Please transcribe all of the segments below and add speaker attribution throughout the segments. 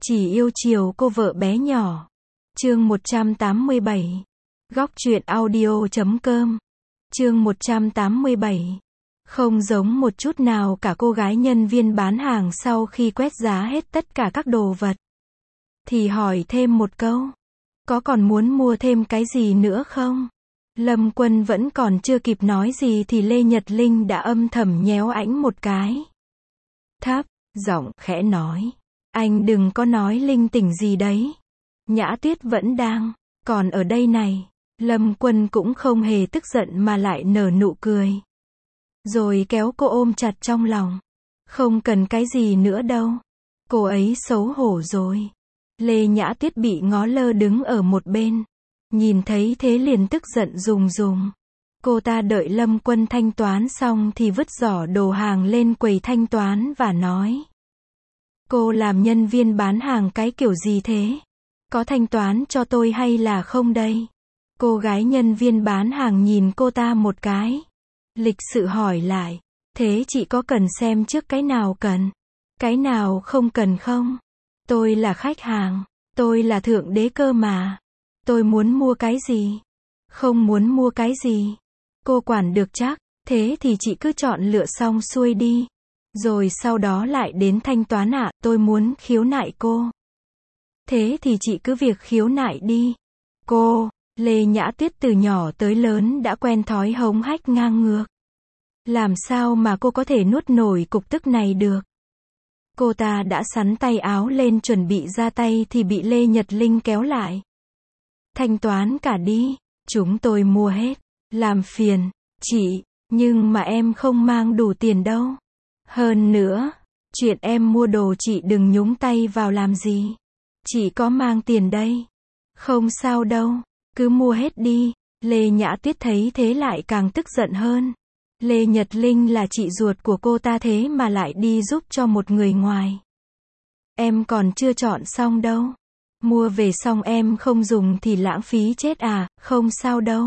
Speaker 1: Chỉ yêu chiều cô vợ bé nhỏ. Chương 187. Góc truyện audio.com. Chương 187. Không giống một chút nào cả, cô gái nhân viên bán hàng sau khi quét giá hết tất cả các đồ vật thì hỏi thêm một câu. Có còn muốn mua thêm cái gì nữa không? Lâm Quân vẫn còn chưa kịp nói gì thì Lê Nhật Linh đã âm thầm nhéo ảnh một cái. Thấp giọng khẽ nói. Anh đừng có nói linh tinh gì đấy. Nhã Tuyết vẫn đang còn ở đây này. Lâm Quân cũng không hề tức giận mà lại nở nụ cười. Rồi kéo cô ôm chặt trong lòng. Không cần cái gì nữa đâu. Cô ấy xấu hổ rồi. Lê Nhã Tuyết bị ngó lơ đứng ở một bên. Nhìn thấy thế liền tức giận rùng rùng. Cô ta đợi Lâm Quân thanh toán xong thì vứt giỏ đồ hàng lên quầy thanh toán và nói. Cô làm nhân viên bán hàng cái kiểu gì thế? Có thanh toán cho tôi hay là không đây? Cô gái nhân viên bán hàng nhìn cô ta một cái. Lịch sự hỏi lại. Thế chị có cần xem trước cái nào cần? Cái nào không cần không? Tôi là khách hàng. Tôi là thượng đế cơ mà. Tôi muốn mua cái gì? Không muốn mua cái gì? Cô quản được chắc. Thế thì chị cứ chọn lựa xong xuôi đi. Rồi sau đó lại đến thanh toán ạ. Tôi muốn khiếu nại cô. Thế thì chị cứ việc khiếu nại đi. Cô, Lê Nhã Tuyết từ nhỏ tới lớn đã quen thói hống hách ngang ngược. Làm sao mà cô có thể nuốt nổi cục tức này được? Cô ta đã xắn tay áo lên chuẩn bị ra tay thì bị Lê Nhật Linh kéo lại. Thanh toán cả đi, chúng tôi mua hết. Làm phiền, chị, nhưng mà em không mang đủ tiền đâu. Hơn nữa, chuyện em mua đồ chị đừng nhúng tay vào làm gì. Chị có mang tiền đây. Không sao đâu, cứ mua hết đi. Lê Nhã Tuyết thấy thế lại càng tức giận hơn. Lê Nhật Linh là chị ruột của cô ta thế mà lại đi giúp cho một người ngoài. Em còn chưa chọn xong đâu. Mua về xong em không dùng thì lãng phí chết à, không sao đâu.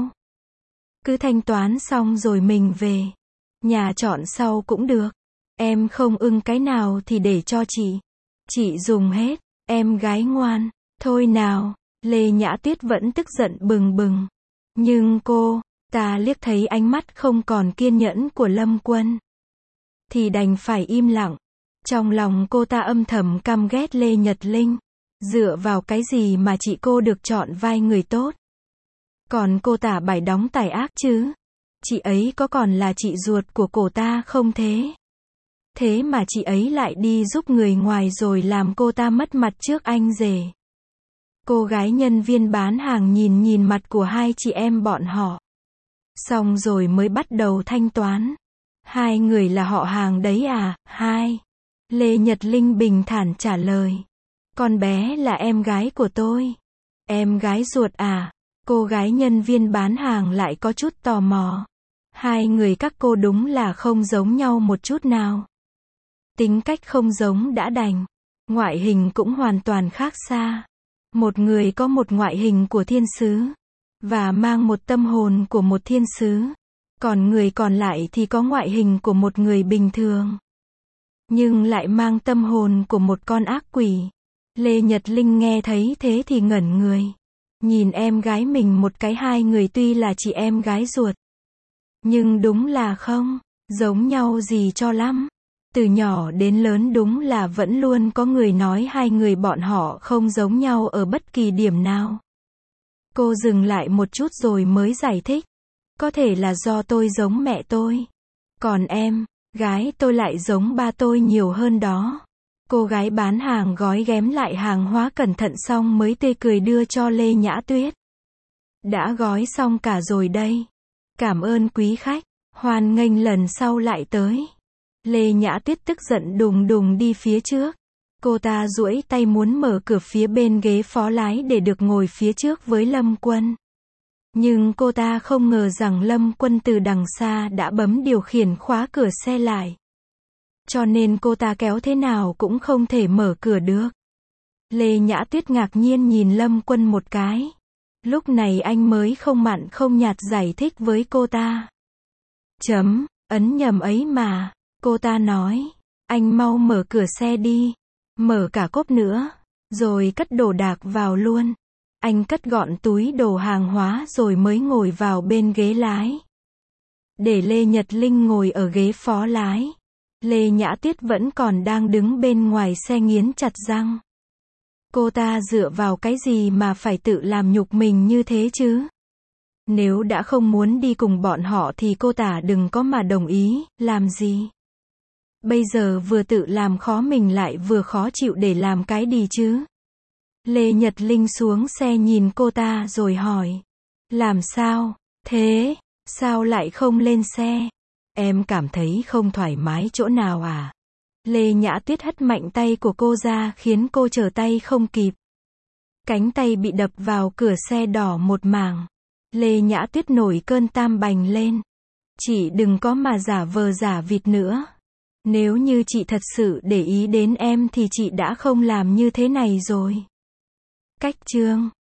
Speaker 1: Cứ thanh toán xong rồi mình về. Nhà chọn sau cũng được. Em không ưng cái nào thì để cho chị. Chị dùng hết, em gái ngoan. Thôi nào, Lê Nhã Tuyết vẫn tức giận bừng bừng. Nhưng cô ta liếc thấy ánh mắt không còn kiên nhẫn của Lâm Quân thì đành phải im lặng. Trong lòng cô ta âm thầm căm ghét Lê Nhật Linh. Dựa vào cái gì mà chị cô được chọn vai người tốt? Còn cô ta bày đóng tài ác chứ? Chị ấy có còn là chị ruột của cô ta không thế? Thế mà chị ấy lại đi giúp người ngoài rồi làm cô ta mất mặt trước anh rể. Cô gái nhân viên bán hàng nhìn mặt của hai chị em bọn họ. Xong rồi mới bắt đầu thanh toán. Hai người là họ hàng đấy à? Hai. Lê Nhật Linh bình thản trả lời. Con bé là em gái của tôi. Em gái ruột à? Cô gái nhân viên bán hàng lại có chút tò mò. Hai người các cô đúng là không giống nhau một chút nào. Tính cách không giống đã đành. Ngoại hình cũng hoàn toàn khác xa. Một người có một ngoại hình của thiên sứ. Và mang một tâm hồn của một thiên sứ. Còn người còn lại thì có ngoại hình của một người bình thường. Nhưng lại mang tâm hồn của một con ác quỷ. Lê Nhật Linh nghe thấy thế thì ngẩn người. Nhìn em gái mình một cái, hai người tuy là chị em gái ruột. Nhưng đúng là không giống nhau gì cho lắm. Từ nhỏ đến lớn đúng là vẫn luôn có người nói hai người bọn họ không giống nhau ở bất kỳ điểm nào. Cô dừng lại một chút rồi mới giải thích. Có thể là do tôi giống mẹ tôi. Còn em gái tôi lại giống ba tôi nhiều hơn đó. Cô gái bán hàng gói ghém lại hàng hóa cẩn thận xong mới tươi cười đưa cho Lê Nhã Tuyết. Đã gói xong cả rồi đây. Cảm ơn quý khách. Hoan nghênh lần sau lại tới. Lê Nhã Tuyết tức giận đùng đùng đi phía trước. Cô ta duỗi tay muốn mở cửa phía bên ghế phó lái để được ngồi phía trước với Lâm Quân. Nhưng cô ta không ngờ rằng Lâm Quân từ đằng xa đã bấm điều khiển khóa cửa xe lại. Cho nên cô ta kéo thế nào cũng không thể mở cửa được. Lê Nhã Tuyết ngạc nhiên nhìn Lâm Quân một cái. Lúc này anh mới không mặn không nhạt giải thích với cô ta. Ấn nhầm ấy mà. Cô ta nói. Anh mau mở cửa xe đi. Mở cả cốp nữa. Rồi cất đồ đạc vào luôn. Anh cất gọn túi đồ hàng hóa rồi mới ngồi vào bên ghế lái. Để Lê Nhật Linh ngồi ở ghế phó lái. Lê Nhã Tuyết vẫn còn đang đứng bên ngoài xe nghiến chặt răng. Cô ta dựa vào cái gì mà phải tự làm nhục mình như thế chứ? Nếu đã không muốn đi cùng bọn họ thì cô ta đừng có mà đồng ý, làm gì? Bây giờ vừa tự làm khó mình lại vừa khó chịu để làm cái gì chứ? Lê Nhật Linh xuống xe nhìn cô ta rồi hỏi. Làm sao? Thế, sao lại không lên xe? Em cảm thấy không thoải mái chỗ nào à? Lê Nhã Tuyết hất mạnh tay của cô ra khiến cô trở tay không kịp. Cánh tay bị đập vào cửa xe đỏ một mảng. Lê Nhã Tuyết nổi cơn tam bành lên. Chị đừng có mà giả vờ giả vịt nữa. Nếu như chị thật sự để ý đến em thì chị đã không làm như thế này rồi. Cách chương